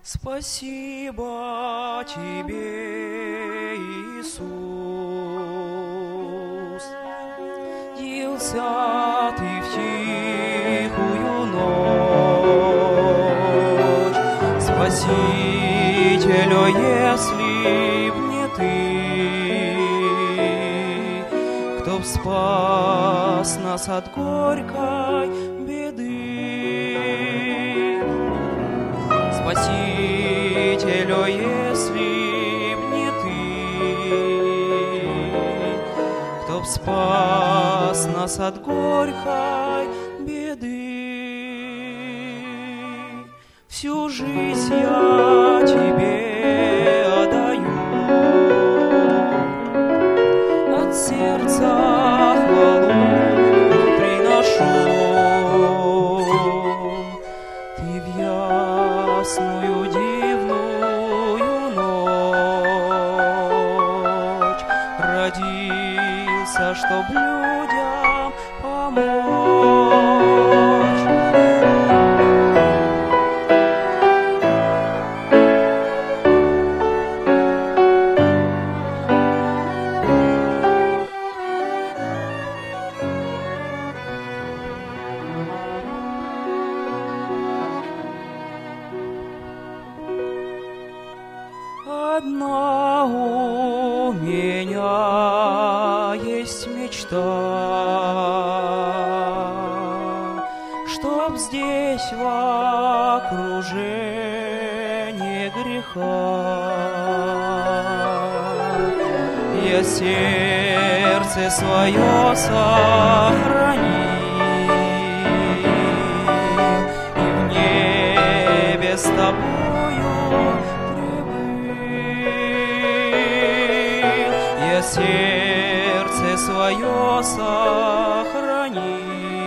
Спасибо Тебе, Иисус. Явился Ты в тихую ночь, Спасителю, если б не Ты, кто б спас нас от горькой беды. Спасителю, если б не Ты, кто б спас нас от горькой беды. Всю жизнь я Тебе отдаю, от сердца хвалу приношу. Ты в ясную дивную ночь родился, чтоб людям помочь. Одна у меня есть мечта, чтоб здесь в окружении греха я сердце свое сохранил и в небе с Тобою сердце свое сохрани.